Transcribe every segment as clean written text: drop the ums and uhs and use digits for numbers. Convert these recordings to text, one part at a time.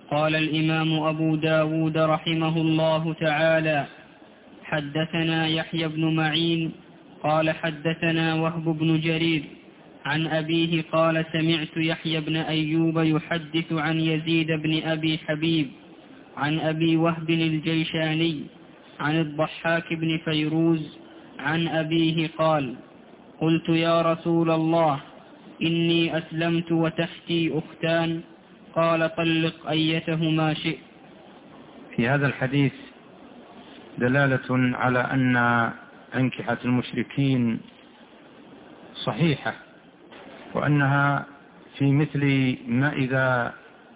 قال الإمام أبو داود رحمه الله تعالى: حدثنا يحيى بن معين قال حدثنا وهب بن جرير عن أبيه قال: سمعت يحيى بن أيوب يحدث عن يزيد بن أبي حبيب عن أبي وهب الجيشاني عن الضحاك بن فيروز عن أبيه قال: قلت يا رسول الله إني أسلمت وتحتي أختان، قال: طلق أيتهما شئت. في هذا الحديث دلالة على أن أنكحة المشركين صحيحة، وأنها في مثل ما إذا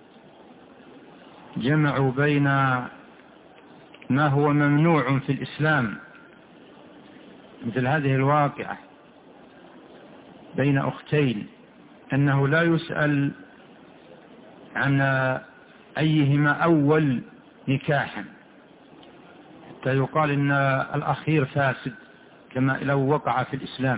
جمعوا بين ما هو ممنوع في الإسلام مثل هذه الواقعة بين أختين، أنه لا يسأل عن أيهما أول نكاحا حتى يقال إن الأخير فاسد كما لو وقع في الإسلام.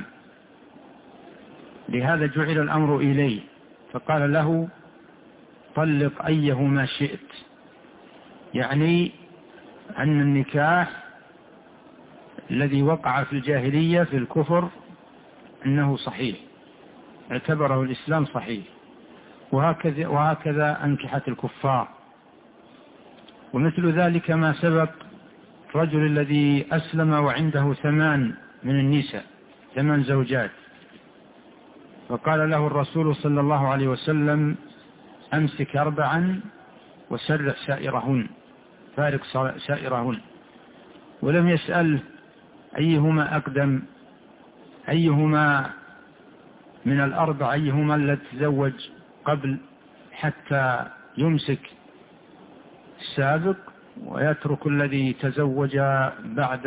لهذا جعل الأمر إليه، فقال له: طلق أيهما شئت، يعني أن النكاح الذي وقع في الجاهلية في الكفر أنه صحيح، اعتبره الإسلام صحيح، وهكذا أنكحة الكفار. ومثل ذلك ما سبق الرجل الذي أسلم وعنده 8 من النساء، 8 زوجات، فقال له الرسول صلى الله عليه وسلم: أمسك 4 وسرح سائرهن، فارق سائرهن، ولم يسأل أيهما أقدم، أيهما من 4 أيهما الذي تزوج قبل، حتى يمسك السابق ويترك الذي تزوج بعد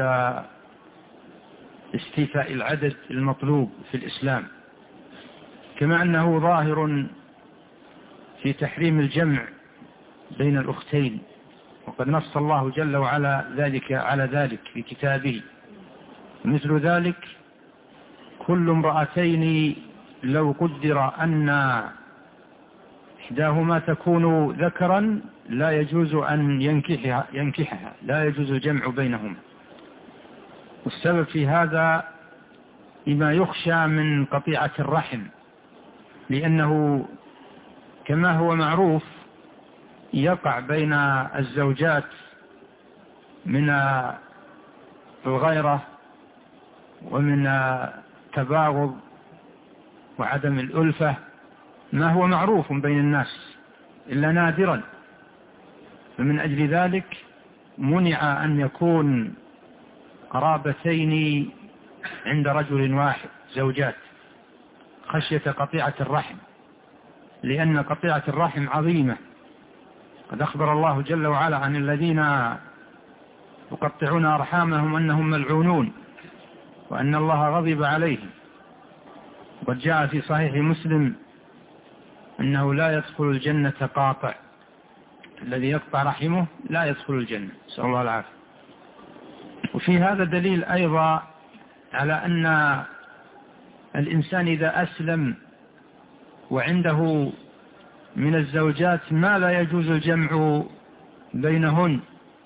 استيفاء العدد المطلوب في الإسلام. كما أنه ظاهر في تحريم الجمع بين الأختين، وقد نص الله جل وعلا على ذلك في كتابه. مثل ذلك كل امرأتين لو قدر أن إحداهما تكون ذكرا لا يجوز أن ينكحها، لا يجوز الجمع بينهما. والسبب في هذا لما يخشى من قطيعة الرحم، لأنه كما هو معروف يقع بين الزوجات من الغيرة ومن التباغض وعدم الألفة ما هو معروف بين الناس إلا نادرا، فمن أجل ذلك منع أن يكون قرابتين عند رجل واحد زوجات خشية قطيعة الرحم، لأن قطيعة الرحم عظيمة. قد أخبر الله جل وعلا عن الذين يقطعون أرحامهم أنهم ملعونون وأن الله غضب عليهم. قد جاء في صحيح مسلم أنه لا يدخل الجنة قاطع، الذي يقطع رحمه لا يدخل الجنة، نسأل الله العافية. وفي هذا دليل أيضا على أن الإنسان إذا أسلم وعنده من الزوجات ما لا يجوز الجمع بينهن،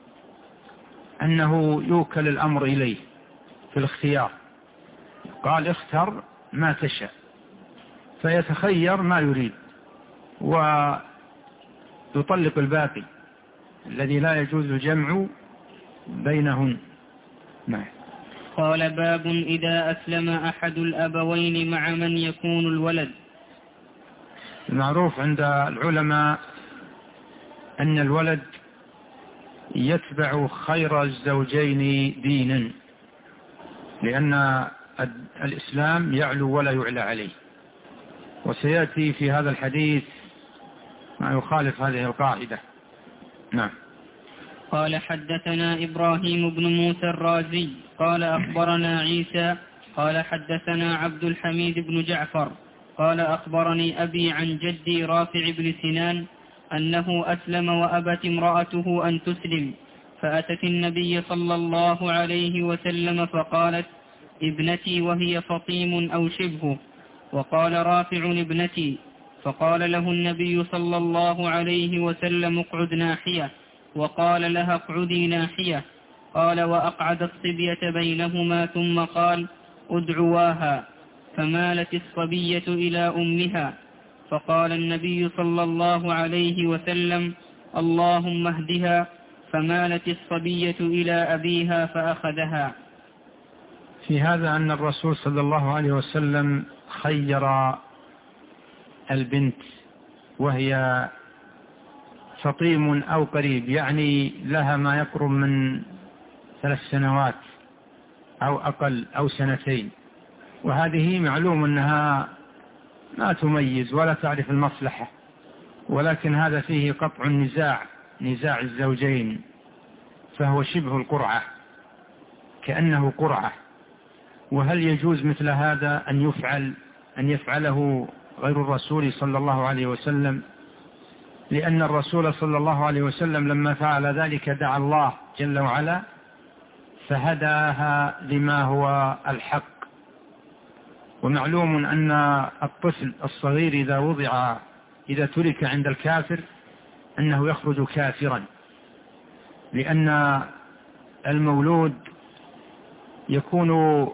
أنه يوكل الأمر إليه في الاختيار، قال: اختر ما تشاء، فيتخير ما يريد ويطلق الباقي الذي لا يجوز الجمع بينهن. نعم. قال: باب إذا أسلم أحد الأبوين مع من يكون الولد. المعروف عند العلماء أن الولد يتبع خير الزوجين دينا، لأن الإسلام يعلو ولا يعلى عليه، وسيأتي في هذا الحديث ما يخالف هذه القاعدة. نعم. قال: حدثنا إبراهيم بن موسى الرازي قال: أخبرنا عيسى قال: حدثنا عبد الحميد بن جعفر قال: أخبرني أبي عن جدي رافع بن سنان أنه أسلم وأبت امرأته أن تسلم، فأتت النبي صلى الله عليه وسلم فقالت: ابنتي، وهي فطيم أو شبهه. وقال رافع: ابنتي. فقال له النبي صلى الله عليه وسلم اقعد ناحية، وقال لها اقعدي ناحية. قال وأقعد الصبية بينهما ثم قال ادعواها، فمالت الصبية إلى أمها. فقال النبي صلى الله عليه وسلم اللهم اهدها، فمالت الصبية إلى أبيها فأخذها. في هذا أن الرسول صلى الله عليه وسلم خير البنت وهي فطيم أو قريب، يعني لها ما يقرب من 3 سنوات أو أقل أو 2 وهذه معلوم أنها ما تميز ولا تعرف المصلحة، ولكن هذا فيه قطع نزاع الزوجين، فهو شبه القرعة، كأنه قرعة. وهل يجوز مثل هذا أن يفعله غير الرسول صلى الله عليه وسلم؟ لأن الرسول صلى الله عليه وسلم لما فعل ذلك دعا الله جل وعلا فهداها لما هو الحق. ومعلوم أن الطفل الصغير إذا ترك عند الكافر أنه يخرج كافرا، لأن المولود يكون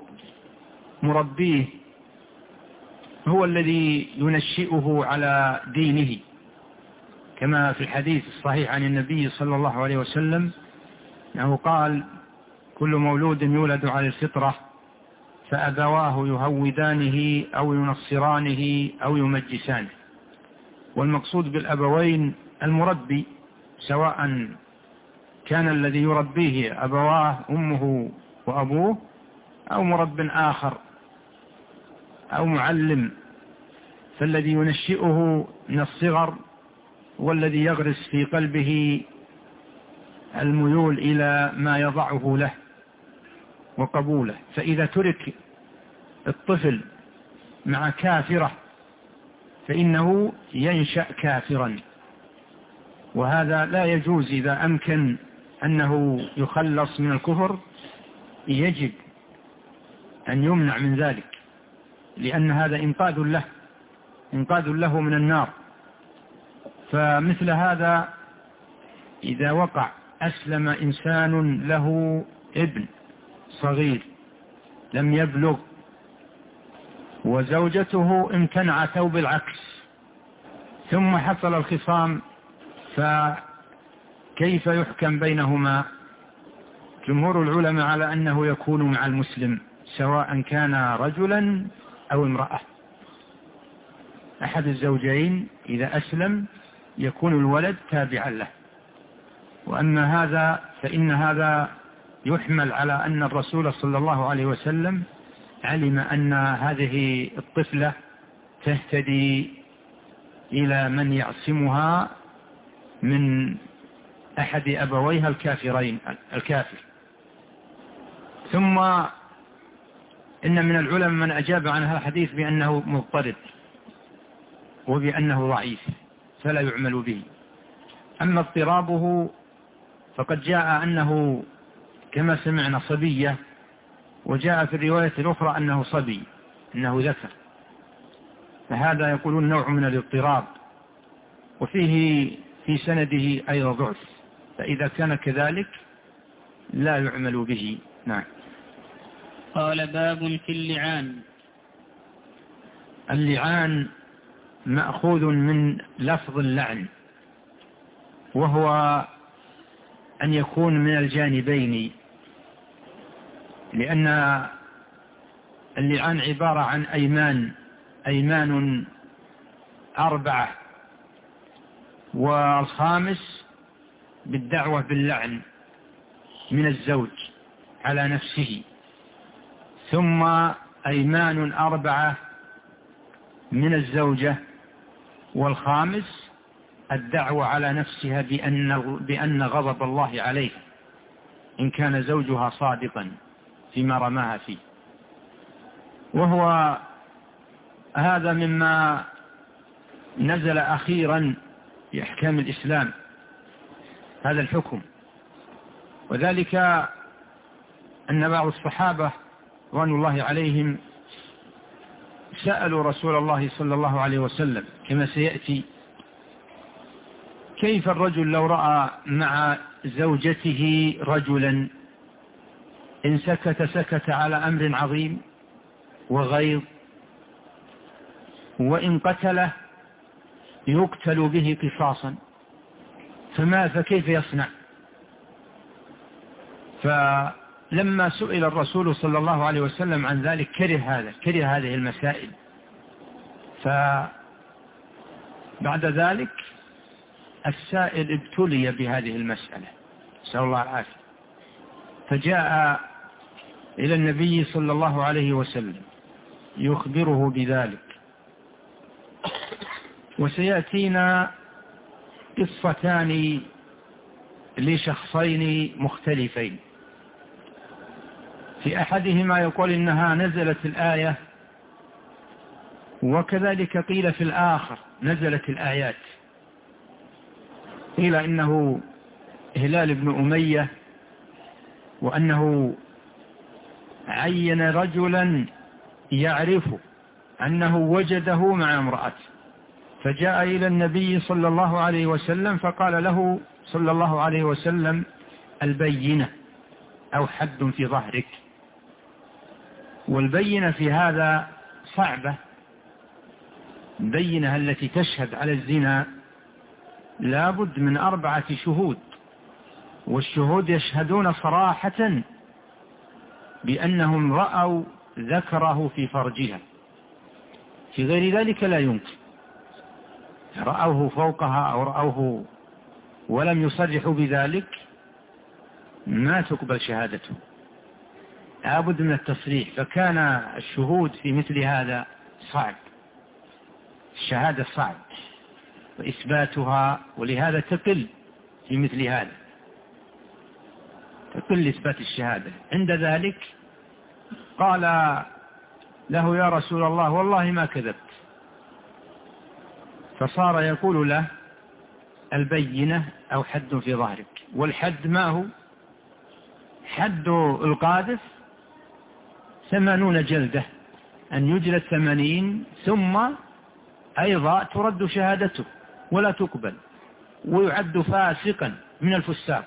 مربيه هو الذي ينشئه على دينه، كما في الحديث الصحيح عن النبي صلى الله عليه وسلم أنه قال كل مولود يولد على الفطرة فأبواه يهودانه أو ينصرانه أو يمجسانه. والمقصود بالأبوين المربي، سواء كان الذي يربيه أبواه أمه وأبوه أو مرب آخر أو معلم، فالذي ينشئه من الصغر والذي يغرس في قلبه الميول إلى ما يضعه له وقبوله. فإذا ترك الطفل مع كافرة فإنه ينشأ كافرا، وهذا لا يجوز. إذا أمكن أنه يخلص من الكفر يجب أن يمنع من ذلك، لأن هذا إنقاذ له من النار. فمثل هذا إذا وقع أسلم إنسان له ابن صغير لم يبلغ وزوجته امتنعت أو بالعكس، ثم حصل الخصام، فكيف يحكم بينهما؟ جمهور العلماء على أنه يكون مع المسلم سواء كان رجلا أو امرأة. أحد الزوجين إذا أسلم يكون الولد تابعا له. وأما هذا فإن هذا يحمل على أن الرسول صلى الله عليه وسلم علم أن هذه الطفلة تهتدي إلى من يعصمها من أحد أبويها الكافر. ثم إن من العلماء من أجاب عن هذا الحديث بأنه مضطرد وبأنه ضعيف فلا يعمل به. أما اضطرابه فقد جاء أنه كما سمعنا صبية، وجاء في الرواية الأخرى أنه صبي، أنه ذكر، فهذا يقولون نوع من الاضطراب، وفيه في سنده أيضا ضعف، فإذا كان كذلك لا يعمل به. نعم. قال باب في اللعان. اللعان مأخوذ من لفظ اللعن، وهو أن يكون من الجانبين، لأن اللعان عبارة عن أيمان 4، والخامس بالدعوة باللعن من الزوج على نفسه، ثم أيمان 4 من الزوجة، والخامس الدعوة على نفسها بأن غضب الله عليه إن كان زوجها صادقا فيما رماها فيه. وهو هذا مما نزل أخيرا في أحكام الإسلام، هذا الحكم. وذلك أن بعض الصحابة رضوان الله عليهم سألوا رسول الله صلى الله عليه وسلم كما سيأتي كيف الرجل لو رأى مع زوجته رجلا إن سكت على أمر عظيم وغيظ، وإن قتله يقتل به قصاصا، فكيف يصنع؟ فلما سئل الرسول صلى الله عليه وسلم عن ذلك كره هذه المسائل. فبعد ذلك السائل ابتلي بهذه المسألة، نسأل الله العافية، فجاء إلى النبي صلى الله عليه وسلم يخبره بذلك. وسيأتينا قصتان لشخصين مختلفين، في أحدهما يقول إنها نزلت الآية، وكذلك قيل في الآخر نزلت الآيات. قيل إنه هلال بن أمية، وأنه عين رجلا يعرف أنه وجده مع امرأته، فجاء إلى النبي صلى الله عليه وسلم فقال له صلى الله عليه وسلم البينة أو حد في ظهرك. والبينة في هذا صعبة، البينة التي تشهد على الزنا لابد من 4 شهود، والشهود يشهدون صراحة بأنهم رأوا ذكره في فرجها، في غير ذلك لا يمكن. رأوه فوقها أو رأوه ولم يصرحوا بذلك ما تقبل شهادته، لابد من التصريح. فكان الشهود في مثل هذا صعب، الشهادة صعب وإثباتها، ولهذا تقل في مثل هذا، تقل إثبات الشهادة. عند ذلك قال له يا رسول الله والله ما كذبت، فصار يقول له البينة أو حد في ظهرك. والحد ما هو؟ حد القاذف 80 جلدة، أن يجلد 80 ثم أيضا ترد شهادته ولا تقبل، ويعد فاسقا من الفساق،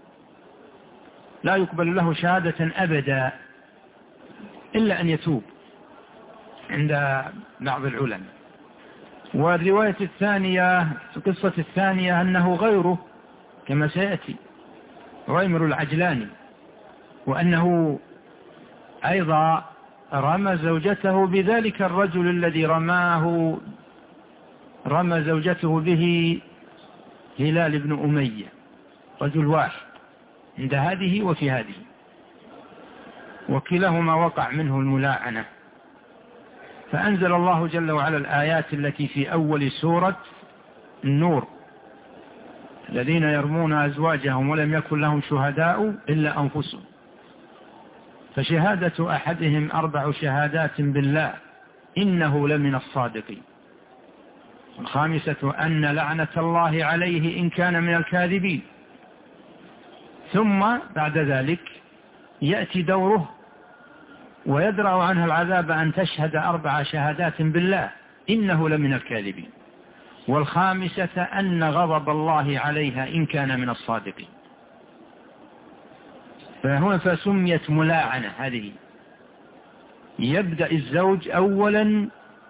لا يقبل له شهادة أبدا إلا أن يتوب عند بعض العلماء. والرواية الثانية، القصة الثانية أنه غيره كما سيأتي عويمر العجلاني، وأنه أيضا رمى زوجته بذلك الرجل الذي رمى زوجته به هلال بن أمية، رجل واحد عند هذه وفي هذه، وكلاهما وقع منه الملاعنة. فأنزل الله جل وعلا الآيات التي في أول سورة النور: الذين يرمون أزواجهم ولم يكن لهم شهداء إلا أنفسهم، فشهادة أحدهم 4 شهادات بالله إنه لمن الصادقين، الخامسة أن لعنة الله عليه إن كان من الكاذبين. ثم بعد ذلك يأتي دوره ويدرأ عنها العذاب أن تشهد 4 شهادات بالله إنه لمن الكاذبين، والخامسة أن غضب الله عليها إن كان من الصادقين. فهنا فسميت ملاعنة هذه. يبدأ الزوج أولا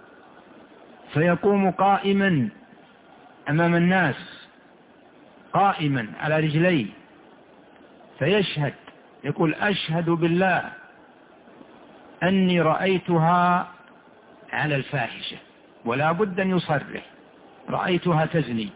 فيقوم قائما أمام الناس، قائما على رجليه، فيشهد، يقول أشهد بالله أني رأيتها على الفاحشة، ولا بد أن يصرح رأيتها تزني،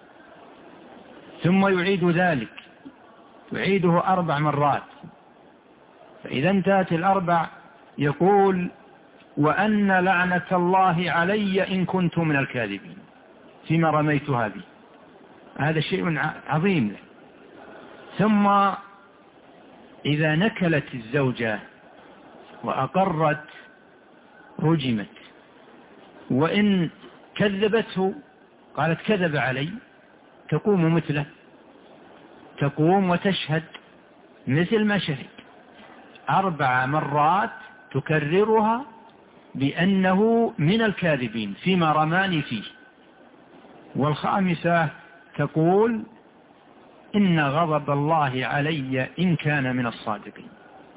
ثم يعيد ذلك، يعيده 4 مرات، فإذا انتهت 4 يقول وأن لعنة الله علي إن كنت من الكاذبين فيما رميتها به. هذا شيء عظيم له. ثم إذا نكلت الزوجة وأقرت رجمت، وإن كذبته قالت كذب علي، تقوم مثله، تقوم وتشهد مثل ما شهد 4 مرات تكررها بأنه من الكاذبين فيما رماني فيه. والخامسة تقول إن غضب الله علي إن كان من الصادقين.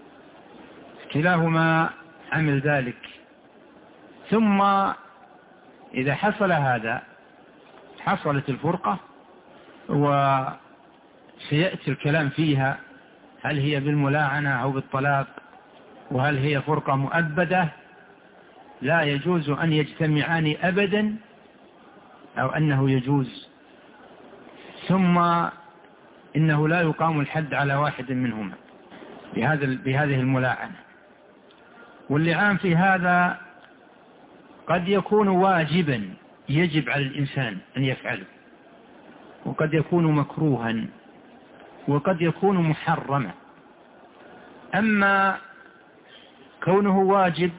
كلاهما عمل ذلك. ثم إذا حصل هذا حصلت الفرقة، وسيأتي الكلام فيها هل هي بالملاعنة أو بالطلاق، وهل هي فرقة مؤبدة لا يجوز أن يجتمعان أبدا أو أنه يجوز. ثم إنه لا يقام الحد على واحد منهما بهذه الملاعنة. واللعان في هذا قد يكون واجبا يجب على الإنسان أن يفعله، وقد يكون مكروها، وقد يكون محرما. أما كونه واجب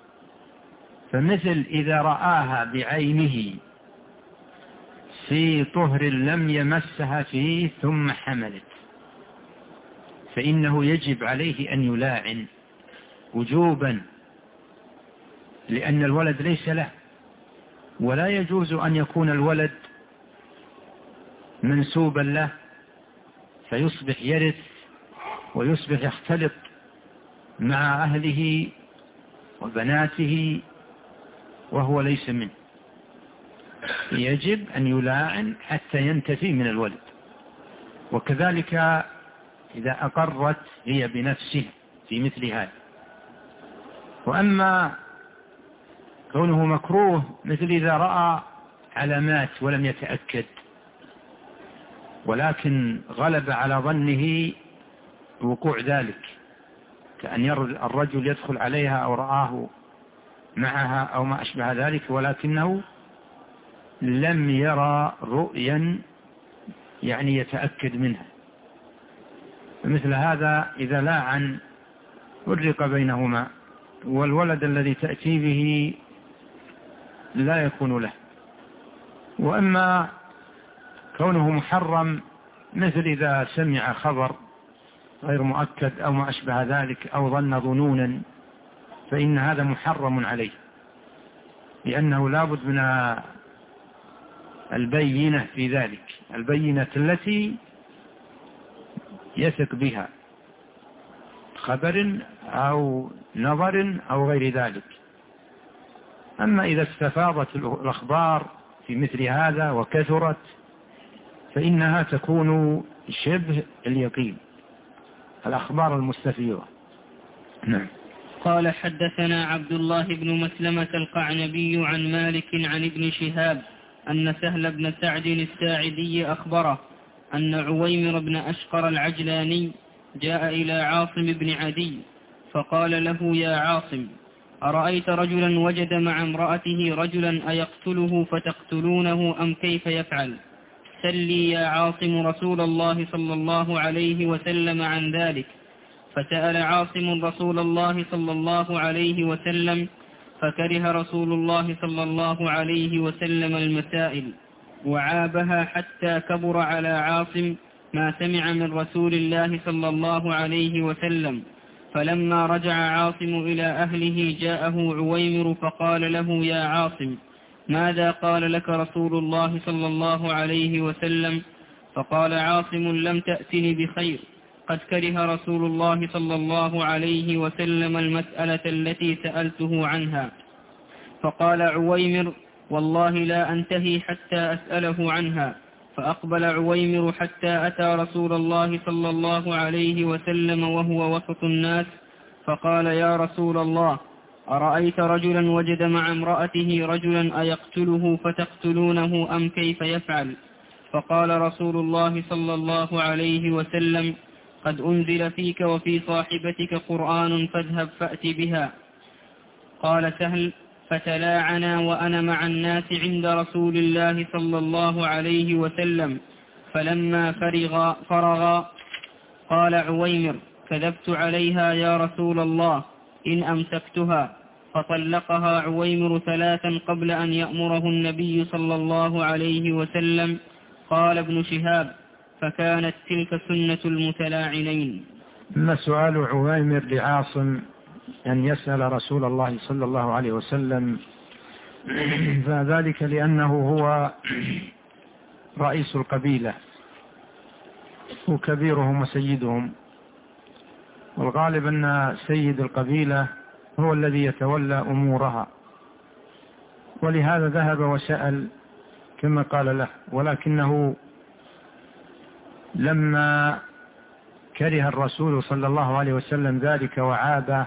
فمثل إذا رآها بعينه في طهر لم يمسها فيه ثم حملت، فإنه يجب عليه أن يلاعن وجوبا، لأن الولد ليس له، ولا يجوز أن يكون الولد منسوبا له فيصبح يرث ويصبح يختلط مع أهله وبناته وهو ليس منه. يجب أن يلاعن حتى ينتفي من الولد. وكذلك إذا أقرت هي بنفسه في مثل هذا. وأما كونه مكروه مثل إذا رأى علامات ولم يتأكد، ولكن غلب على ظنه وقوع ذلك، كأن الرجل يدخل عليها أو رآه معها أو ما أشبه ذلك، ولكنه لم يرى رؤيا يعني يتأكد منها. مثل هذا إذا لاعن فرق بينهما، والولد الذي تأتي به لا يكون له. وأما كونه محرم مثل إذا سمع خبر غير مؤكد أو ما أشبه ذلك أو ظن ظنونا، فإن هذا محرم عليه، لأنه لابد من البينة في ذلك، البينة التي يثق بها، خبر أو نظر أو غير ذلك. أما إذا استفاضت الأخبار في مثل هذا وكثرت فإنها تكون شبه اليقين، الأخبار المستفيضة. نعم. قال حدثنا عبد الله بن مسلمة القعنبي عن مالك عن ابن شهاب أن سهل بن سعد الساعدي أخبره أن عويمر بن أشقر العجلاني جاء إلى عاصم بن عدي فقال له: يا عاصم، أرأيت رجلا وجد مع امرأته رجلا أيقتله فتقتلونه أم كيف يفعل؟ سلي يا عاصم رسول الله صلى الله عليه وسلم عن ذلك. فسأل عاصم رسول الله صلى الله عليه وسلم، فكره رسول الله صلى الله عليه وسلم المسائل وعابها حتى كبر على عاصم ما سمع من رسول الله صلى الله عليه وسلم. فلما رجع عاصم إلى أهله جاءه عويمر فقال له: يا عاصم، ماذا قال لك رسول الله صلى الله عليه وسلم؟ فقال عاصم: لم تأتني بخير، قد كره رسول الله صلى الله عليه وسلم المسألة التي سألته عنها. فقال عويمر: والله لا أنتهي حتى أسأله عنها. فأقبل عويمر حتى أتى رسول الله صلى الله عليه وسلم وهو وسط الناس، فقال: يا رسول الله، أرأيت رجلا وجد مع امرأته رجلا أيقتله فتقتلونه أم كيف يفعل؟ فقال رسول الله صلى الله عليه وسلم: قد أنزل فيك وفي صاحبتك قرآن فاذهب فأت بها. قال سهل: فتلاعنا وأنا مع الناس عند رسول الله صلى الله عليه وسلم. فلما فرغ قال عويمر: كذبت عليها يا رسول الله إن أمسكتها. فطلقها عويمر 3 قبل أن يأمره النبي صلى الله عليه وسلم. قال ابن شهاب: فكانت تلك سنة المتلاعنين. أما سؤال عويمر لعاصم أن يسأل رسول الله صلى الله عليه وسلم، فذلك لأنه هو رئيس القبيلة وكبيرهم وسيدهم، والغالب أن سيد القبيلة هو الذي يتولى أمورها، ولهذا ذهب وسأل كما قال له. ولكنه لما كره الرسول صلى الله عليه وسلم ذلك وعابه،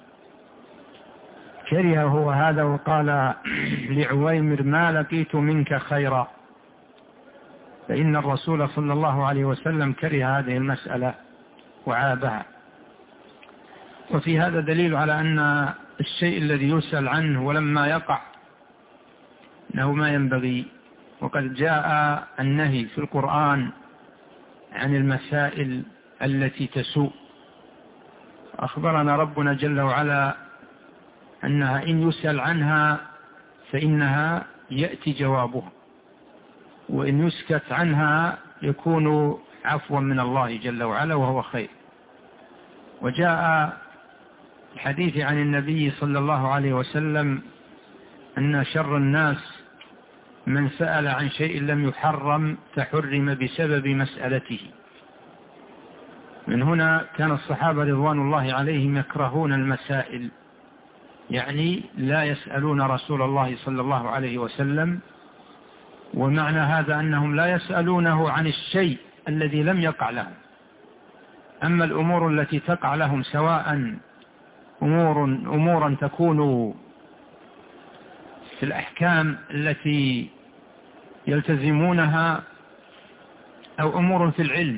كره هو هذا وقال لعويمر: ما لقيت منك خيرا. فإن الرسول صلى الله عليه وسلم كره هذه المسألة وعابها. وفي هذا دليل على أن الشيء الذي يسأل عنه ولما يقع أنه ما ينبغي. وقد جاء النهي في القرآن عن المسائل التي تسوء. أخبرنا ربنا جل وعلا أنها إن يسأل عنها فإنها يأتي جوابها، وإن يسكت عنها يكون عفوا من الله جل وعلا وهو خير. وجاء الحديث عن النبي صلى الله عليه وسلم أن شر الناس من سأل عن شيء لم يحرم فحرم بسبب مسألته. من هنا كان الصحابة رضوان الله عليهم يكرهون المسائل، يعني لا يسألون رسول الله صلى الله عليه وسلم. ومعنى هذا أنهم لا يسألونه عن الشيء الذي لم يقع لهم. أما الأمور التي تقع لهم، سواء أمورا تكون في الأحكام التي يلتزمونها أو أمور في العلم،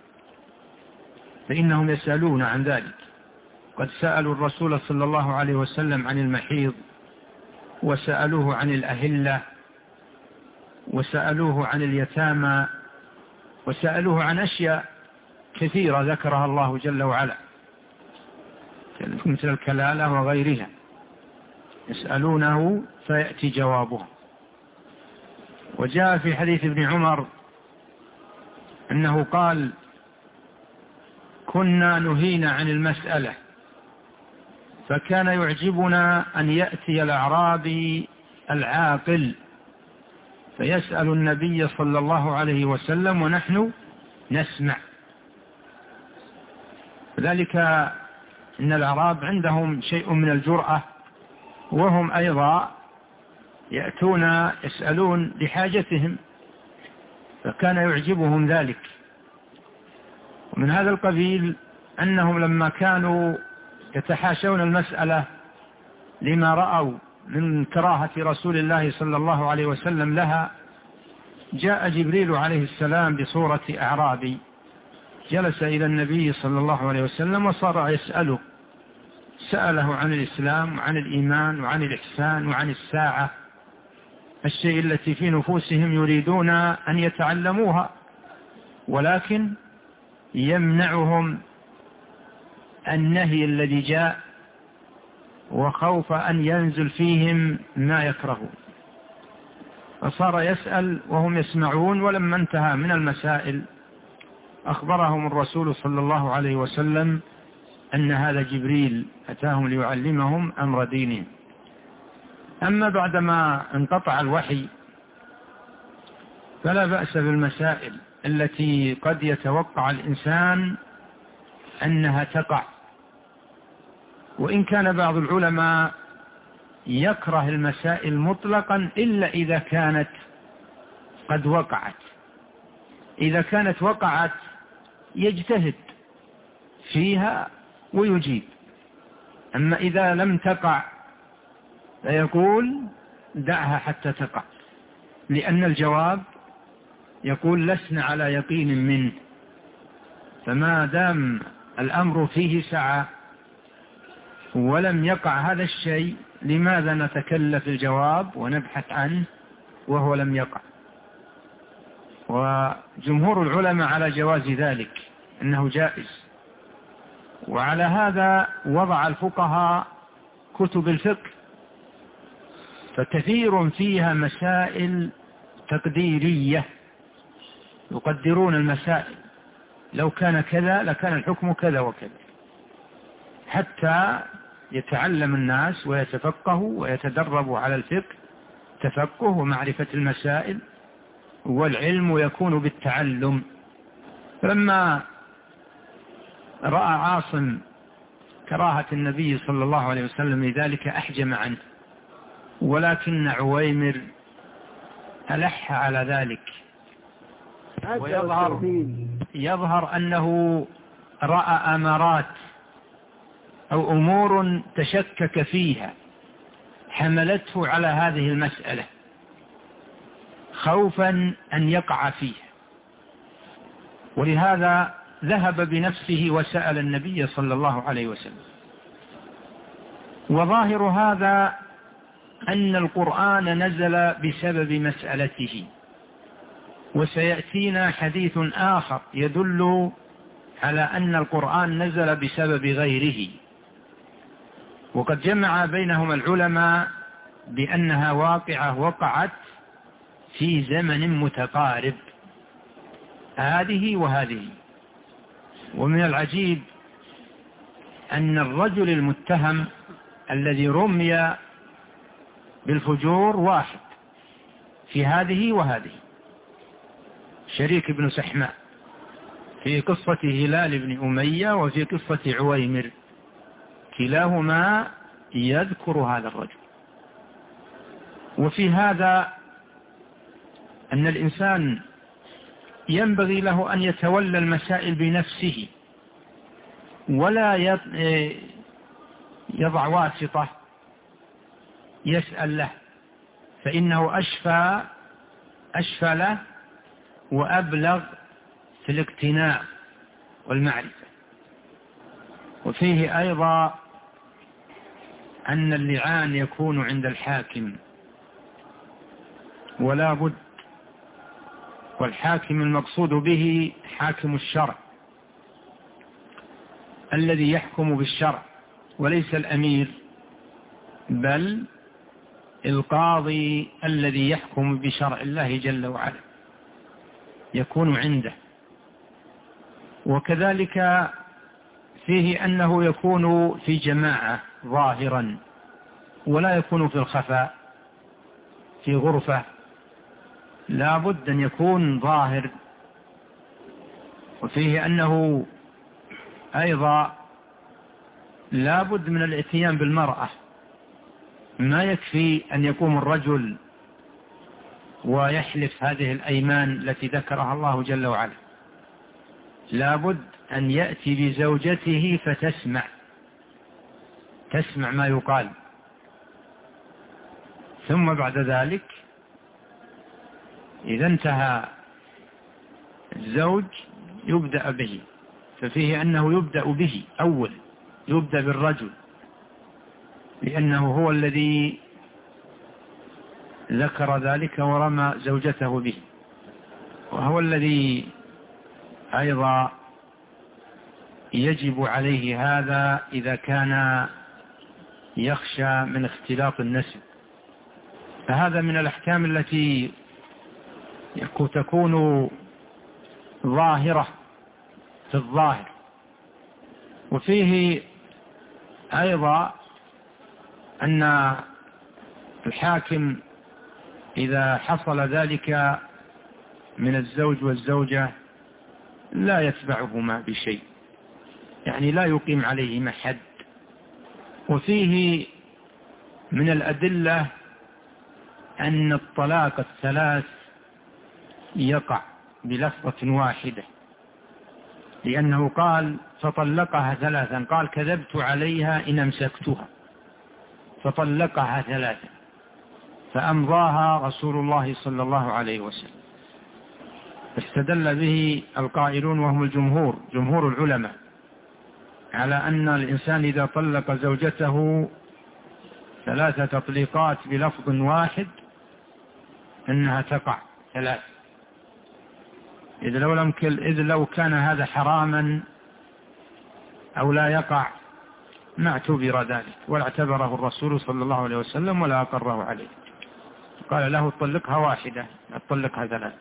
فإنهم يسألون عن ذلك. قد سألوا الرسول صلى الله عليه وسلم عن المحيض، وسألوه عن الأهلة، وسألوه عن اليتامى، وسألوه عن أشياء كثيرة ذكرها الله جل وعلا مثل الكلالة وغيرها، يسألونه فيأتي جوابها. وجاء في حديث ابن عمر أنه قال: كنا نهينا عن المسألة، فكان يعجبنا أن يأتي الأعرابي العاقل فيسأل النبي صلى الله عليه وسلم ونحن نسمع. ذلك إن الأعراب عندهم شيء من الجرأة، وهم أيضا يأتون يسألون لحاجتهم، فكان يعجبهم ذلك. ومن هذا القبيل أنهم لما كانوا يتحاشون المسألة لما رأوا من كراهة رسول الله صلى الله عليه وسلم لها، جاء جبريل عليه السلام بصورة أعرابي، جلس إلى النبي صلى الله عليه وسلم وصار يسأله، سأله عن الإسلام وعن الإيمان وعن الإحسان وعن الساعة، الشيء التي في نفوسهم يريدون أن يتعلموها، ولكن يمنعهم النهي الذي جاء وخوف أن ينزل فيهم ما يكرهون. فصار يسأل وهم يسمعون. ولما انتهى من المسائل أخبرهم الرسول صلى الله عليه وسلم أن هذا جبريل أتاهم ليعلمهم أمر دينهم. أما بعدما انقطع الوحي فلا بأس بالمسائل التي قد يتوقع الإنسان أنها تقع، وإن كان بعض العلماء يكره المسائل مطلقا إلا إذا كانت قد وقعت. إذا كانت وقعت يجتهد فيها ويجيب، أما إذا لم تقع فيقول دعها حتى تقع، لأن الجواب يقول لسنا على يقين منه. فما دام الأمر فيه سعة ولم يقع هذا الشيء، لماذا نتكلف الجواب ونبحث عنه وهو لم يقع؟ وجمهور العلماء على جواز ذلك، أنه جائز. وعلى هذا وضع الفقهاء كتب الفقه، فكثير فيها مسائل تقديرية، يقدرون المسائل، لو كان كذا لكان الحكم كذا وكذا، حتى يتعلم الناس ويتفقهوا ويتدربوا على الفقه، تفقه ومعرفة المسائل، والعلم يكون بالتعلم. فلما رأى عاصم كراهة النبي صلى الله عليه وسلم لذلك أحجم عنه، ولكن عويمر ألح على ذلك، ويظهر أنه رأى أمارات أو أمور تشكك فيها حملته على هذه المسألة خوفا أن يقع فيها، ولهذا ذهب بنفسه وسأل النبي صلى الله عليه وسلم. وظاهر هذا أن القرآن نزل بسبب مسألته، وسيأتينا حديث آخر يدل على أن القرآن نزل بسبب غيره، وقد جمع بينهما العلماء بأنها واقعة وقعت في زمن متقارب، هذه وهذه. ومن العجيب أن الرجل المتهم الذي رمي بالفجور واحد في هذه وهذه، شريك بن سحماء في قصة هلال بن أمية وفي قصة عويمر، كلاهما يذكر هذا الرجل. وفي هذا أن الإنسان ينبغي له أن يتولى المسائل بنفسه، ولا يضع واسطة يسأل له، فإنه أشفى له وأبلغ في الاقتناع والمعرفة. وفيه أيضا أن اللعان يكون عند الحاكم ولا بد، والحاكم المقصود به حاكم الشرع الذي يحكم بالشرع، وليس الأمير، بل القاضي الذي يحكم بشرع الله جل وعلا يكون عنده. وكذلك فيه أنه يكون في جماعة ظاهرا، ولا يكون في الخفاء في غرفة، لا بد أن يكون ظاهر. وفيه أنه أيضا لا بد من الاتيان بالمرأة، ما يكفي أن يقوم الرجل ويحلف هذه الأيمان التي ذكرها الله جل وعلا، لا بد أن يأتي بزوجته تسمع ما يقال، ثم بعد ذلك إذا انتهى الزوج يبدأ به. ففيه أنه يبدأ به أول، يبدأ بالرجل، لأنه هو الذي ذكر ذلك ورمى زوجته به، وهو الذي أيضا يجب عليه هذا إذا كان يخشى من اختلاط النسب. فهذا من الأحكام التي تكون ظاهرة في الظاهر. وفيه أيضا أن الحاكم إذا حصل ذلك من الزوج والزوجة لا يتبعهما بشيء، يعني لا يقيم عليهما حد. وفيه من الأدلة أن الطلاق الثلاث يقع بلفظة واحدة، لأنه قال فطلقها ثلاثا، قال كذبت عليها إن أمسكتها، فطلقها ثلاثا، فأمضاها رسول الله صلى الله عليه وسلم. استدل به القائلون وهم جمهور العلماء على أن الإنسان إذا طلق زوجته 3 تطليقات بلفظ واحد أنها تقع 3، إذ لو كان هذا حراما أو لا يقع ما اعتبر ذلك، ولا اعتبره الرسول صلى الله عليه وسلم ولا أقره عليه، قال له طلقها واحدة لا تطلقها 3، إن هذا حرام. وهو كذلك،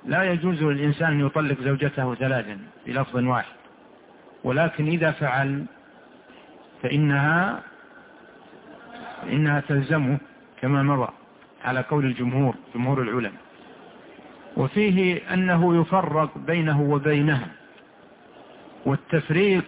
لا يجوز للإنسان أن يطلق زوجته 3 بلفظ واحد، ولكن إذا فعل فإنها تلزمه كما مضى على قول جمهور العلماء. وفيه أنه يفرق بينه وبينها، والتفريق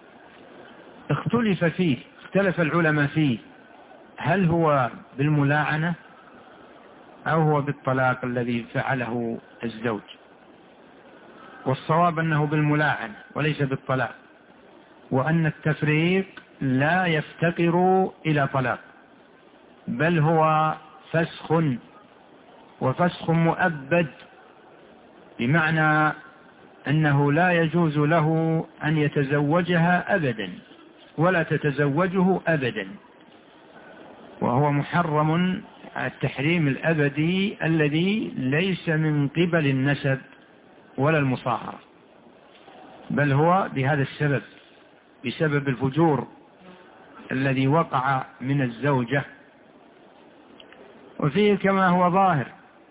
اختلف العلماء فيه، هل هو بالملاعنة أو هو بالطلاق الذي فعله الزوج؟ والصواب أنه بالملاعنة وليس بالطلاق، وأن التفريق لا يفتقر إلى طلاق، بل هو فسخ، وفسخ مؤبد، بمعنى أنه لا يجوز له أن يتزوجها أبدا ولا تتزوجه أبدا، وهو محرم التحريم الأبدي الذي ليس من قبل النسب ولا المصاهرة، بل هو بهذا السبب، بسبب الفجور الذي وقع من الزوجة. وفيه كما هو ظاهر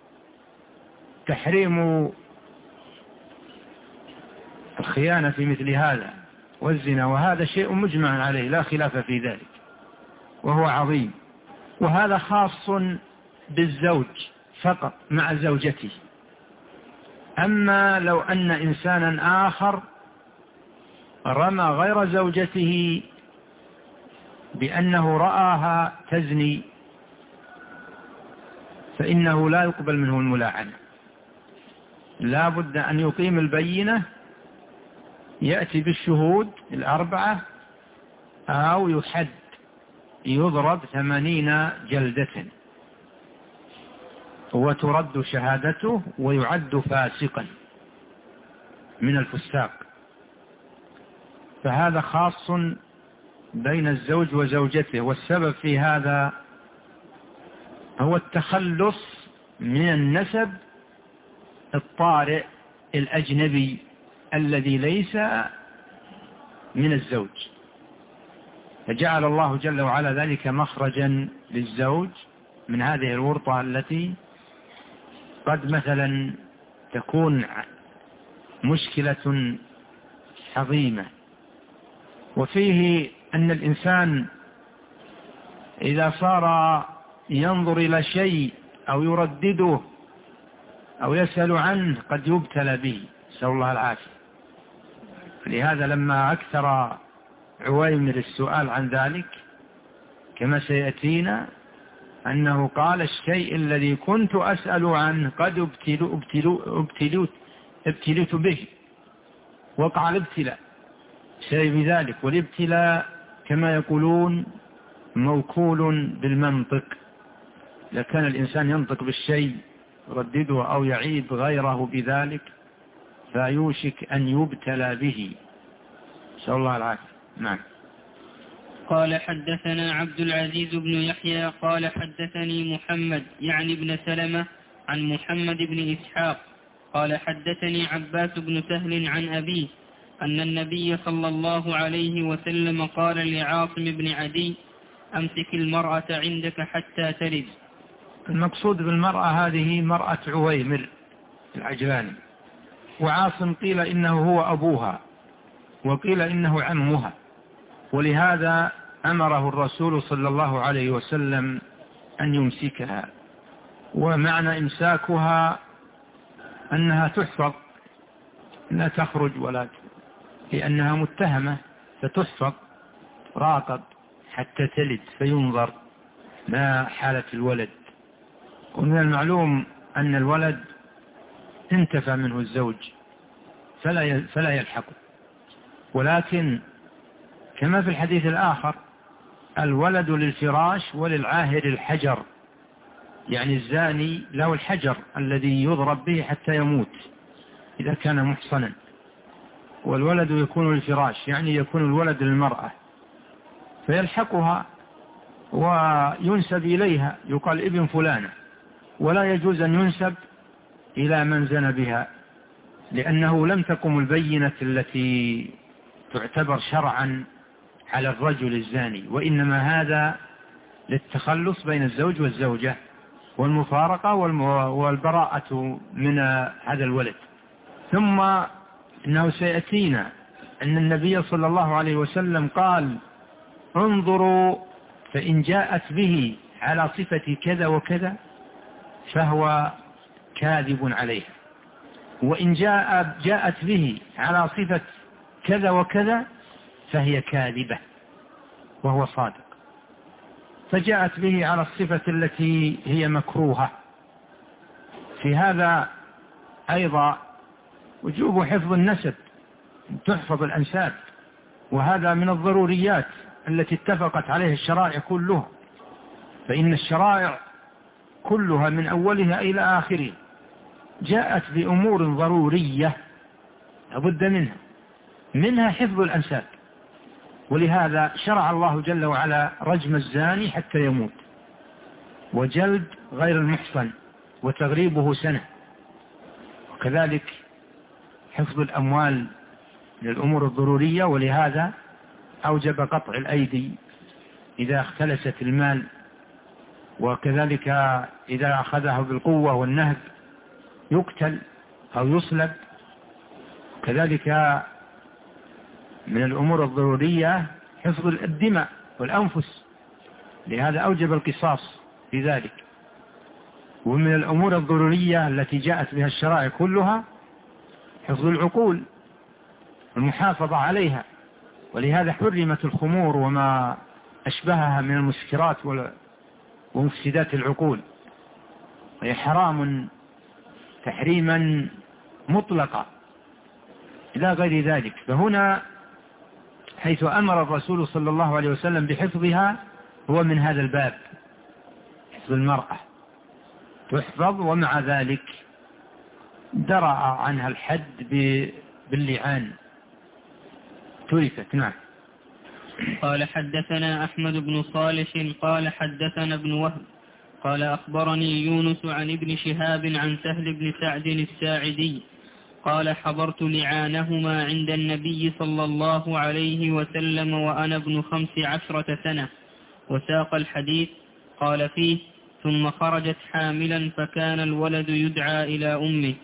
تحريم الخيانة في مثل هذا والزنا، وهذا شيء مجمع عليه لا خلاف في ذلك، وهو عظيم. وهذا خاص بالزوج فقط مع زوجته. أما لو أن إنسانا آخر رمى غير زوجته بأنه رآها تزني فإنه لا يقبل منه الملاعنة، لا بد أن يقيم البينة، يأتي بالشهود 4 أو يحد، يضرب 80 جلدة وترد شهادته ويعد فاسقا من الفساق. فهذا خاص بين الزوج وزوجته، والسبب في هذا هو التخلص من النسب الطارئ الأجنبي الذي ليس من الزوج، فجعل الله جل وعلا ذلك مخرجا للزوج من هذه الورطة التي قد مثلا تكون مشكلة عظيمة. وفيه أن الإنسان إذا صار ينظر إلى شيء أو يردده أو يسأل عنه قد يبتلى به، نسأل الله العافية. لهذا لما أكثر عويمر السؤال عن ذلك كما سيأتينا أنه قال الشيء الذي كنت أسأل عنه قد ابتليت به، وقع الابتلاء شيء بذلك. والابتلاء كما يقولون موكول بالمنطق، إذا كان الإنسان ينطق بالشيء يردده أو يعيب غيره بذلك فيوشك أن يبتلى به، نسأل الله العافية. نعم. قال حدثنا عبد العزيز بن يحيى قال حدثني محمد يعني بن سلمة عن محمد بن إسحاق قال حدثني عباس بن سهل عن أبيه أن النبي صلى الله عليه وسلم قال لعاصم بن عدي أمسك المرأة عندك حتى تلد. المقصود بالمرأة هذه مرأة عويمر العجلاني، وعاصم قيل إنه هو أبوها وقيل إنه عمها، ولهذا أمره الرسول صلى الله عليه وسلم أن يمسكها. ومعنى إمساكها أنها تحفظ لا تخرج لأنها متهمة فتحفظ راقب حتى تلد فينظر ما حالة الولد. ومن المعلوم أن الولد انتفى منه الزوج فلا يلحقه، ولكن كما في الحديث الآخر الولد للفراش وللعاهر الحجر، يعني الزاني له الحجر الذي يضرب به حتى يموت إذا كان محصنا، والولد يكون للفراش يعني يكون الولد للمرأة فيلحقها وينسب إليها، يقال ابن فلانة، ولا يجوز أن ينسب إلى من زنى بها لأنه لم تقم البينة التي تعتبر شرعا على الرجل الزاني، وإنما هذا للتخلص بين الزوج والزوجة والمفارقة والبراءة من هذا الولد. ثم إنه سيأتينا أن النبي صلى الله عليه وسلم قال: انظروا فإن جاءت به على صفة كذا وكذا فهو كاذب عليه، وإن جاءت به على صفة كذا وكذا فهي كاذبة وهو صادق. فجاءت به على الصفة التي هي مكروهة. في هذا أيضا وجوب حفظ النسب، تحفظ الأنساب، وهذا من الضروريات التي اتفقت عليه الشرائع كلها، فإن الشرائع كلها من أولها إلى آخره جاءت بأمور ضرورية لابد منها حفظ الأنساب. ولهذا شرع الله جل وعلا رجم الزاني حتى يموت، وجلد غير المحصن، وتغريبه سنة، وكذلك حفظ الأموال للأمور الضرورية. ولهذا أوجب قطع الأيدي إذا اختلست المال، وكذلك إذا أخذه بالقوة والنهب يقتل أو يصلب. كذلك من الأمور الضرورية حفظ الدماء والأنفس، لهذا أوجب القصاص في ذلك. ومن الأمور الضرورية التي جاءت بها الشرائع كلها حفظ العقول والمحافظة عليها، ولهذا حرمت الخمور وما أشبهها من المسكرات ومفسدات العقول، وهي حرام تحريما مطلقا إلى غير ذلك. فهنا حيث أمر الرسول صلى الله عليه وسلم بحفظها هو من هذا الباب، حفظ المرأة تحفظ، ومع ذلك درأ عنها الحد باللعان، تركت. نعم. قال: حدثنا أحمد بن صالح قال حدثنا ابن وهب قال أخبرني يونس عن ابن شهاب عن سهل بن سعد الساعدي قال: حضرت لعانهما عند النبي صلى الله عليه وسلم وأنا ابن 15 سنة. وساق الحديث قال فيه: ثم خرجت حاملا فكان الولد يدعى إلى أمه.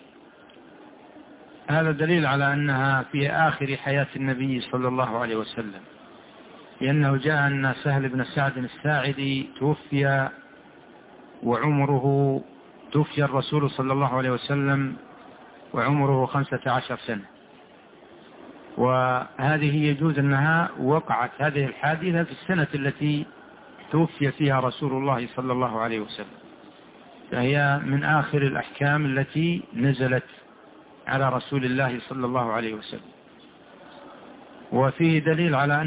هذا دليل على أنها في آخر حياة النبي صلى الله عليه وسلم، لأنه جاء أن سهل بن سعد الساعدي توفي الرسول صلى الله عليه وسلم وعمره 15 سنة. وهذه يجوز أنها وقعت هذه الحادثة في السنة التي توفي فيها رسول الله صلى الله عليه وسلم، فهي من آخر الأحكام التي نزلت على رسول الله صلى الله عليه وسلم. وفيه دليل على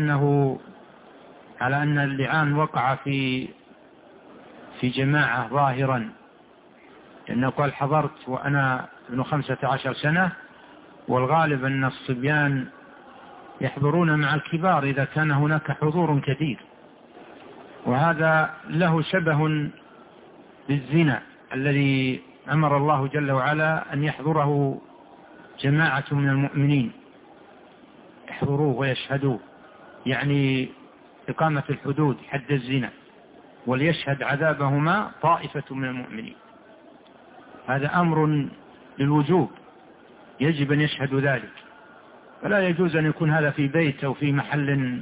أن اللعان وقع في جماعة ظاهرا، لأنه قال: حضرت وأنا ابن 15 سنة، والغالب أن الصبيان يحضرون مع الكبار إذا كان هناك حضور كثير. وهذا له شبه بالزنا الذي أمر الله جل وعلا أن يحضره جماعة من المؤمنين، يحضروه ويشهدوه، يعني إقامة الحدود حد الزنا، وليشهد عذابهما طائفة من المؤمنين. هذا أمر للوجوب، يجب أن يشهدوا ذلك، فلا يجوز أن يكون هذا في بيت أو في محل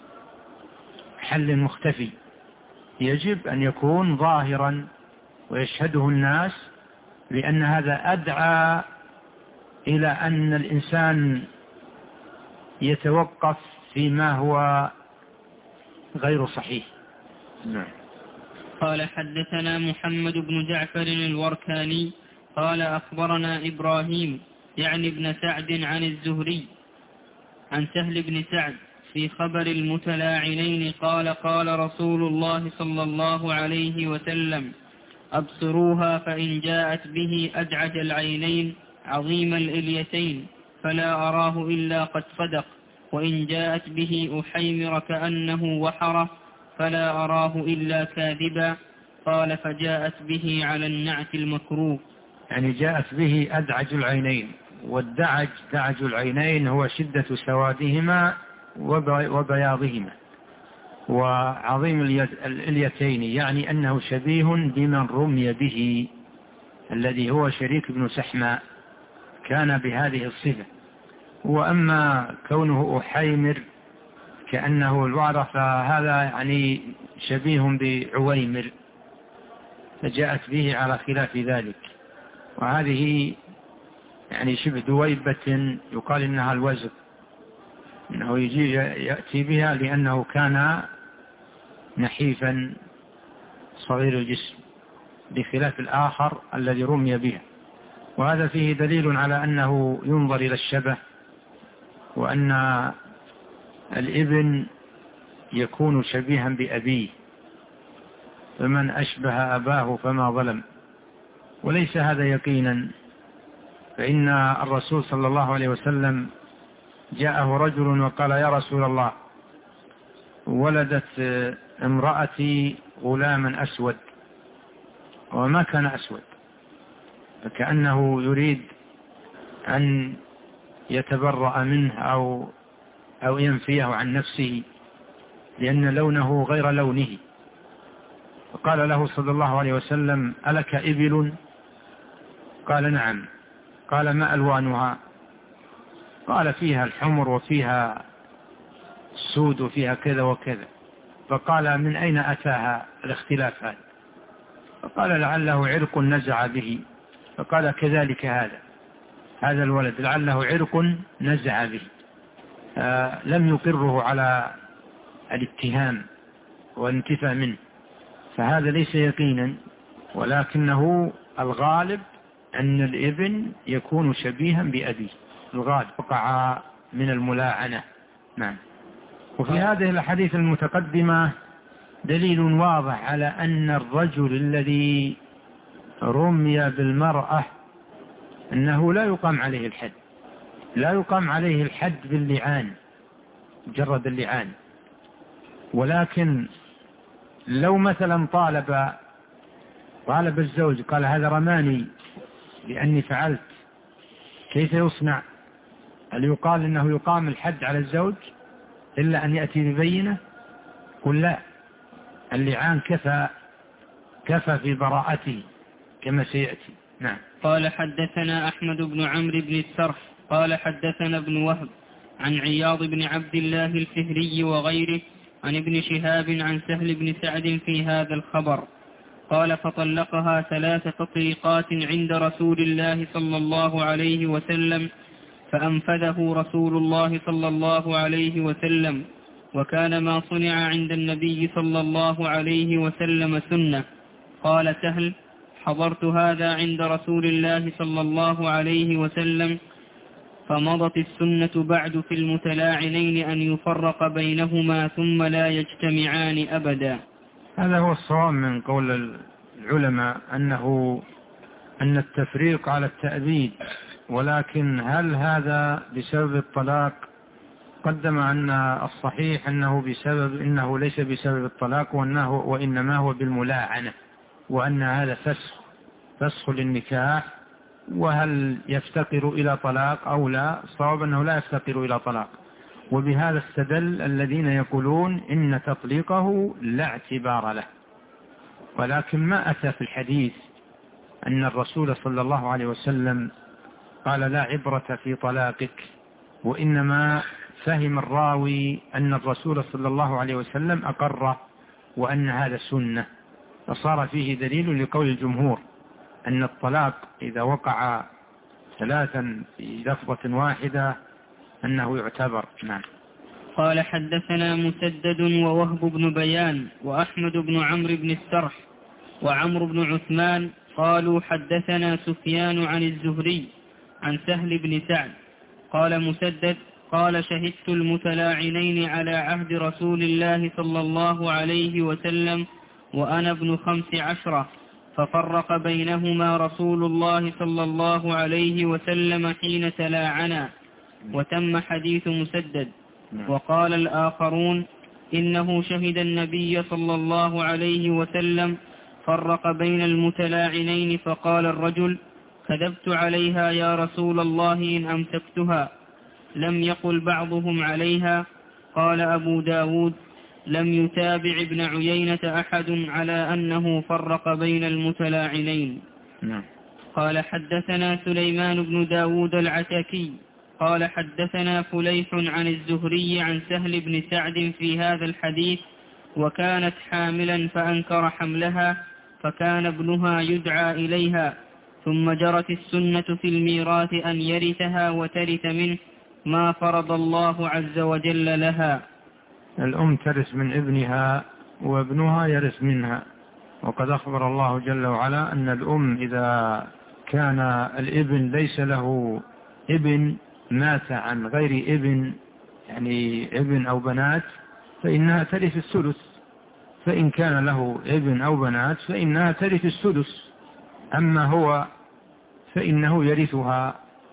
مختفي، يجب أن يكون ظاهرا ويشهده الناس، لأن هذا أدعى إلى أن الإنسان يتوقف فيما هو غير صحيح. نعم. قال: حدثنا محمد بن جعفر الوركاني قال أخبرنا إبراهيم يعني ابن سعد عن الزهري عن سهل بن سعد في خبر المتلاعنين قال: قال رسول الله صلى الله عليه وسلم: أبصروها فإن جاءت به أدعج العينين عظيم الإليتين فلا أراه إلا قد صدق، وإن جاءت به أحيمر كأنه وحره فلا أراه إلا كاذبا. قال: فجاءت به على النعت المكروه، يعني جاءت به أدعج العينين، والدعج دعج العينين هو شدة سوادهما وبياضهما، وعظيم اليتين، يعني أنه شبيه بمن رمي به الذي هو شريك بن سحماء، كان بهذه الصفة. وأما كونه أحيمر كأنه الوعرة فهذا يعني شبيه بعويمر، فجاءت به على خلاف ذلك. وهذه يعني شبه دويبة يقال إنها الوزر، إنه يأتي بها لأنه كان نحيفا صغير الجسم بخلاف الآخر الذي رمي بها. وهذا فيه دليل على أنه ينظر إلى الشبه، وأن الابن يكون شبيها بأبيه، فمن أشبه أباه فما ظلم. وليس هذا يقينا، فإن الرسول صلى الله عليه وسلم جاءه رجل وقال: يا رسول الله، ولدت امرأتي غلاما أسود، وما كان أسود، فكأنه يريد أن يتبرأ منه أو ينفيه عن نفسه لأن لونه غير لونه. فقال له صلى الله عليه وسلم: ألك إبل؟ قال: نعم. قال: ما ألوانها؟ قال: فيها الحمر وفيها السود وفيها كذا وكذا. فقال: من أين أتاها الاختلاف هذا؟ فقال: لعله عرق نزع به. فقال: كذلك هذا الولد لعله عرق نزع به. لم يقره على الاتهام والانتفاع منه، فهذا ليس يقينا، ولكنه الغالب أن الابن يكون شبيها بأبيه، الغالب وقع من الملاعنة. نعم. وفي هذه الحديث المتقدمة دليل واضح على أن الرجل الذي رمي بالمرأة أنه لا يقام عليه الحد، لا يقام عليه الحد باللعان، مجرد اللعان. ولكن لو مثلا طالب الزوج قال: هذا رماني لأني فعلت، كيف يصنع؟ هل يقال إنه يقام الحد على الزوج إلا أن يأتي ببينة؟ قل لا، اللعان كفى في براءته كما سيأتي. نعم. قال: حدثنا أحمد بن عمرو بن السرح قال: حدثنا ابن وهب عن عياض بن عبد الله الفهري وغيره عن ابن شهاب عن سهل بن سعد في هذا الخبر. قال: فطلقها 3 تطليقات عند رسول الله صلى الله عليه وسلم، فأنفذه رسول الله صلى الله عليه وسلم، وكان ما صنع عند النبي صلى الله عليه وسلم سنة. قال سهل: حضرت هذا عند رسول الله صلى الله عليه وسلم، فمضت السنة بعد في المتلاعنين أن يفرق بينهما ثم لا يجتمعان أبدا. هذا هو الصواب من قول العلماء، أن التفريق على التأبيد. ولكن هل هذا بسبب الطلاق؟ قدم أن الصحيح إنه ليس بسبب الطلاق، وإنما هو بالملاعنة، وأن هذا فسخ للنكاح. وهل يفتقر إلى طلاق أو لا؟ الصواب أنه لا يفتقر إلى طلاق. وبهذا استدل الذين يقولون إن تطليقه لا اعتبار له. ولكن ما أتى في الحديث أن الرسول صلى الله عليه وسلم قال: لا عبرة في طلاقك، وإنما فهم الراوي أن الرسول صلى الله عليه وسلم أقره وأن هذا سنة، فصار فيه دليل لقول الجمهور أن الطلاق إذا وقع 3 في لفظة واحدة أنه يعتبر. نعم. قال: حدثنا مسدد ووهب بن بيان وأحمد بن عمرو بن السرح وعمرو بن عثمان قالوا: حدثنا سفيان عن الزهري عن سهل بن سعد قال مسدد: قال: شهدت المتلاعنين على عهد رسول الله صلى الله عليه وسلم وأنا ابن 15، ففرق بينهما رسول الله صلى الله عليه وسلم حين تلاعنا. وتم حديث مسدد. وقال الآخرون: إنه شهد النبي صلى الله عليه وسلم فرق بين المتلاعنين، فقال الرجل: كذبت عليها يا رسول الله إن أمسكتها. لم يقل بعضهم عليها. قال أبو داود: لم يتابع ابن عيينة أحد على أنه فرق بين المتلاعنين. نعم. قال حدثنا سليمان بن داود العتاكي قال حدثنا فليح عن الزهري عن سهل بن سعد في هذا الحديث، وكانت حاملا فأنكر حملها فكان ابنها يدعى إليها، ثم جرت السنة في الميراث أن يرثها وترث منه ما فرض الله عز وجل لها. الأم ترث من ابنها وابنها يرث منها، وقد أخبر الله جل وعلا أن الأم إذا كان الابن ليس له ابن مات عن غير ابن، يعني ابن أو بنات، فإنها ترث الثلث، فإن كان له ابن أو بنات فإنها ترث السدس، أما هو فإنه يرثها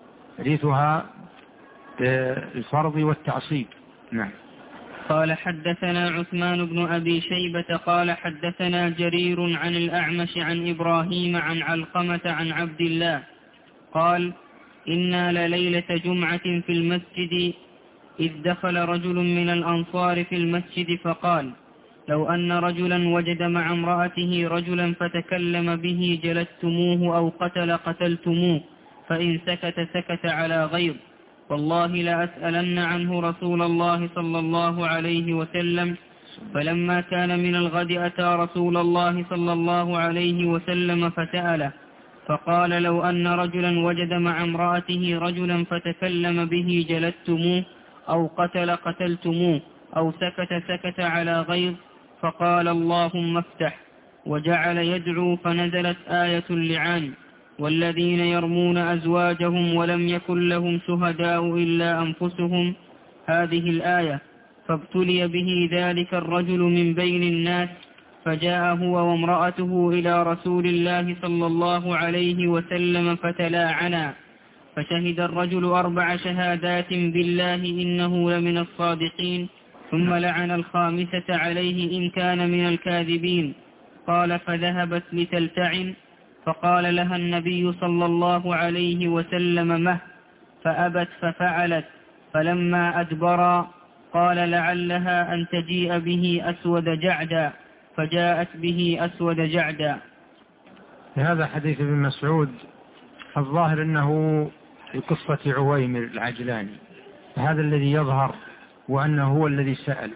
بالفرض والتعصيب. نعم. قال حدثنا عثمان بن أبي شيبة قال حدثنا جرير عن الأعمش عن إبراهيم عن علقمة عن عبد الله قال إنا لليلة جمعة في المسجد إذ دخل رجل من الأنصار في المسجد فقال لو أن رجلا وجد مع امرأته رجلا فتكلم به جلدتموه أو قتلتموه، فإن سكت سكت على غيظ، والله لأسألن عنه رسول الله صلى الله عليه وسلم. فلما كان من الغد أتى رسول الله صلى الله عليه وسلم فسأله فقال لو أن رجلا وجد مع امرأته رجلا فتكلم به جلدتموه أو قتلتموه أو سكت على غيظ، فقال اللهم افتح، وجعل يدعو فنزلت آية اللعان والذين يرمون أزواجهم ولم يكن لهم شهداء إلا أنفسهم، هذه الآية. فابتلي به ذلك الرجل من بين الناس، فجاء هو وامرأته إلى رسول الله صلى الله عليه وسلم فتلاعنا، فشهد الرجل 4 شهادات بالله إنه لمن الصادقين، ثم لعن الخامسة عليه إن كان من الكاذبين. قال فذهبت لتلتعن، فقال لها النبي صلى الله عليه وسلم مه، فأبت ففعلت، فلما أدبرا قال لعلها أن تجيء به أسود جعدا، فجاءت به أسود جعدا. هذا حديث ابن مسعود الظاهر أنه في قصة عويمر العجلاني، هذا الذي يظهر، وأنه هو الذي سأل،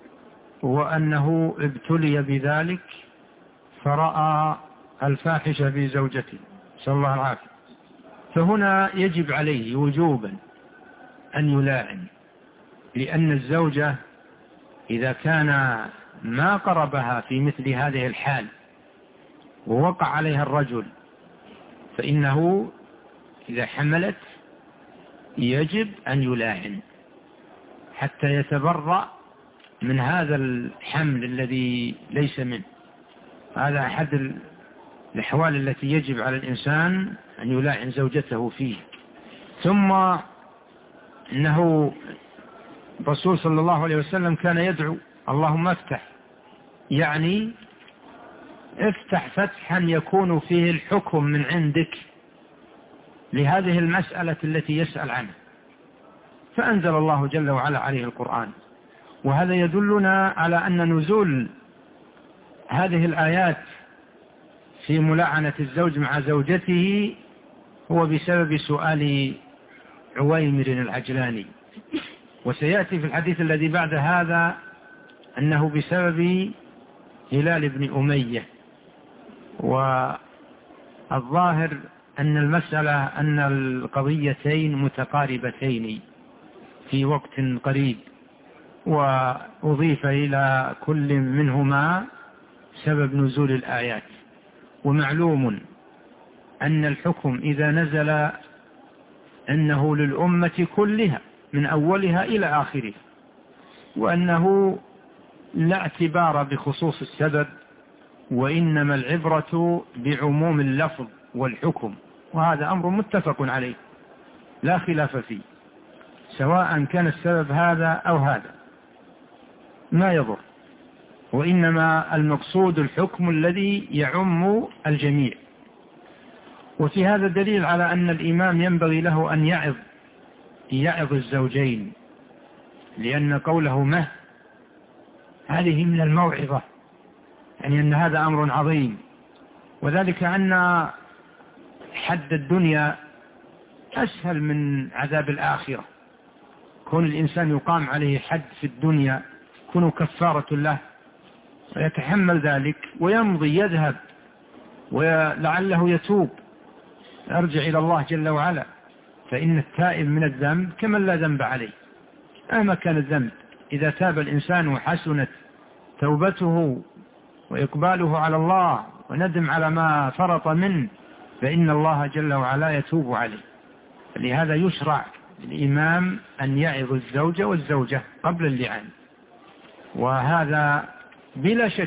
وأنه ابتلي بذلك فرأى الفاحشة في زوجته، صلى الله العافية. فهنا يجب عليه وجوبا أن يلاعن، لأن الزوجة إذا كان ما قربها في مثل هذه الحال ووقع عليها الرجل، فإنه إذا حملت يجب أن يلاعن حتى يتبرأ من هذا الحمل الذي ليس منه. هذا أحد الأحوال التي يجب على الإنسان أن يلاعن زوجته فيه. ثم إنه الرسول صلى الله عليه وسلم كان يدعو اللهم افتح، يعني افتح فتحا يكون فيه الحكم من عندك لهذه المسألة التي يسأل عنها، فأنزل الله جل وعلا عليه القرآن. وهذا يدلنا على أن نزول هذه الآيات في ملاعنة الزوج مع زوجته هو بسبب سؤال عويمر العجلاني، وسيأتي في الحديث الذي بعد هذا أنه بسبب هلال بن أمية. والظاهر أن المسألة أن القضيتين متقاربتين في وقت قريب، وأضيف إلى كل منهما سبب نزول الآيات. ومعلوم أن الحكم إذا نزل أنه للأمة كلها من أولها إلى آخرها، وأنه لا اعتبار بخصوص السبب، وإنما العبرة بعموم اللفظ والحكم، وهذا أمر متفق عليه لا خلاف فيه، سواء كان السبب هذا أو هذا ما يضر، وإنما المقصود الحكم الذي يعم الجميع. وفي هذا دليل على أن الإمام ينبغي له أن يعظ الزوجين، لأن قوله مه هذه من الموعظة، يعني أن هذا أمر عظيم. وذلك أن حد الدنيا أسهل من عذاب الآخرة. كون الإنسان يقام عليه حد في الدنيا يكون كفارة له، ويتحمل ذلك ويمضي يذهب، ولعله يتوب يرجع إلى الله جل وعلا. فإن التائب من الذنب كمن لا ذنب عليه مهما كان الذنب. إذا تاب الإنسان وحسنت توبته وإقباله على الله وندم على ما فرط منه فإن الله جل وعلا يتوب عليه. لهذا يشرع الإمام أن يعظ الزوج والزوجة قبل اللعان. وهذا بلا شك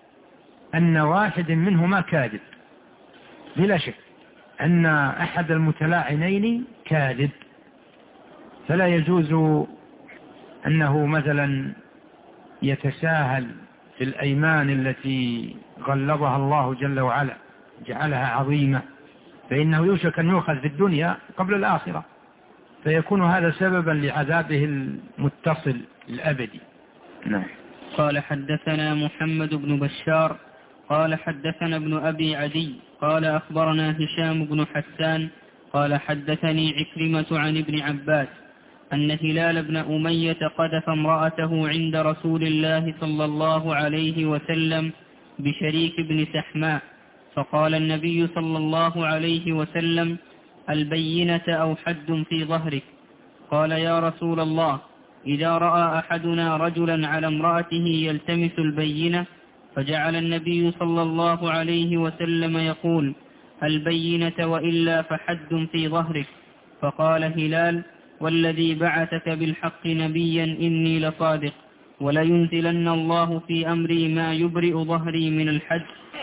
أن واحد منهما كاذب، بلا شك أن أحد المتلاعنين كاذب، فلا يجوز أنه مثلا يتساهل في الأيمان التي غلظها الله جل وعلا جعلها عظيمة، فإنه يوشك أن يؤخذ في الدنيا قبل الآخرة، فيكون هذا سببا لعذابه المتصل الأبدي. نعم. قال حدثنا محمد بن بشار قال حدثنا ابن أبي عدي قال أخبرنا هشام بن حسان قال حدثني عكرمة عن ابن عباس أن هلال بن أمية قذف امرأته عند رسول الله صلى الله عليه وسلم بشريك بن سحماء، فقال النبي صلى الله عليه وسلم: البينة أو حد في ظهرك؟ قال: يا رسول الله، إذا رأى أحدنا رجلا على امرأته يلتمس البينة. فجعل النبي صلى الله عليه وسلم يقول: البينة وإلا فحد في ظهرك. فقال هلال: والذي بعثك بالحق نبيا إني لصادق، ولينزلن الله في أمري ما يبرئ ظهري من الحد.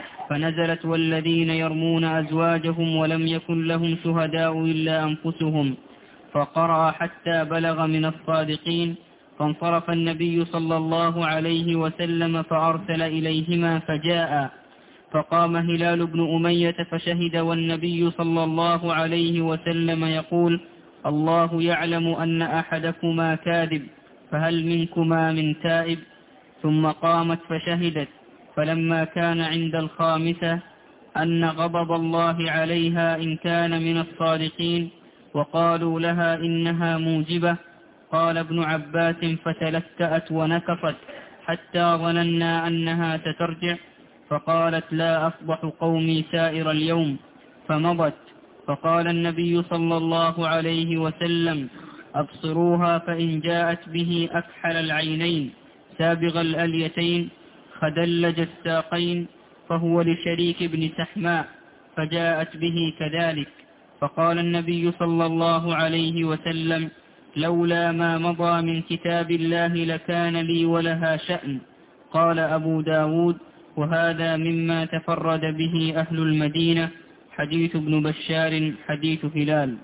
فنزلت: والذين يرمون أزواجهم ولم يكن لهم شهداء إلا أنفسهم، فقرأ حتى بلغ من الصادقين. فانصرف النبي صلى الله عليه وسلم فأرسل إليهما فجاء، فقام هلال بن أمية فشهد، والنبي صلى الله عليه وسلم يقول: الله يعلم أن أحدكما كاذب، فهل منكما من تائب؟ ثم قامت فشهدت. فلما كان عند الخامسة أن غضب الله عليها إن كان من الصادقين، وقالوا لها إنها موجبة، قال ابن عباس: فتلكأت ونكفت حتى ظننا أنها سترجع، فقالت: لا أفضح قومي سائر اليوم، فمضت. فقال النبي صلى الله عليه وسلم: أبصروها، فإن جاءت به أكحل العينين سابغ الأليتين خدلج الساقين فهو لشريك بن سحماء، فجاءت به كذلك. فقال النبي صلى الله عليه وسلم: لولا ما مضى من كتاب الله لكان لي ولها شأن. قال أبو داود: وهذا مما تفرد به أهل المدينة. حديث ابن بشار حديث هلال.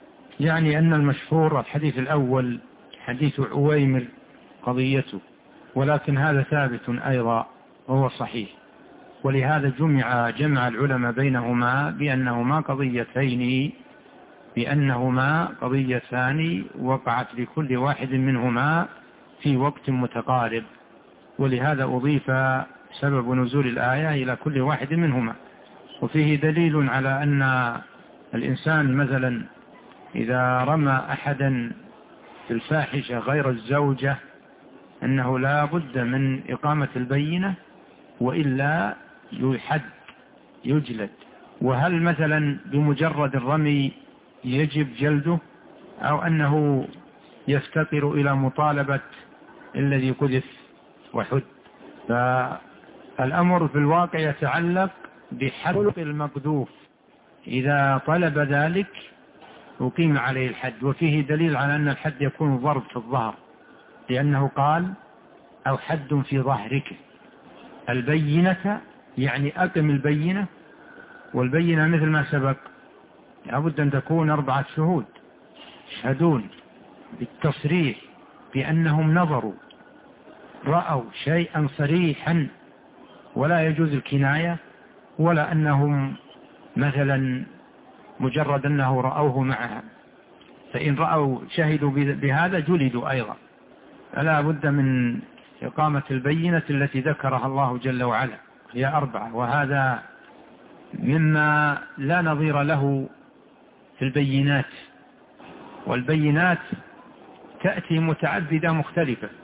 يعني أن المشهور الحديث الأول حديث عويمر قضيته، ولكن هذا ثابت أيضا وهو صحيح. ولهذا جمع العلماء بينهما بأنهما قضيتان وقعت لكل واحد منهما في وقت متقارب، ولهذا أضيف سبب نزول الآية إلى كل واحد منهما. وفيه دليل على أن الإنسان مثلا إذا رمى أحدا في الفاحشة غير الزوجة أنه لا بد من إقامة البينة، وإلا يجلد. وهل مثلا بمجرد الرمي يجب جلده، أو أنه يفتقر إلى مطالبة الذي قذف وحد؟ فالأمر في الواقع يتعلق بحد المقذوف، إذا طلب ذلك أقيم عليه الحد. وفيه دليل على أن الحد يكون ضرب في الظهر، لأنه قال: أو حد في ظهرك. البينة يعني أقم البينة، والبينة مثل ما سبق لابد أن تكون 4 شهود يشهدون بالتصريح بأنهم نظروا رأوا شيئا صريحا، ولا يجوز الكناية، ولا أنهم مثلا مجرد أنه رأوه معها. فإن رأوا شهدوا بهذا جلدوا أيضا. فلا بد من إقامة البينة التي ذكرها الله جل وعلا، هي 4، وهذا مما لا نظير له في البينات. والبينات تأتي متعددة مختلفة،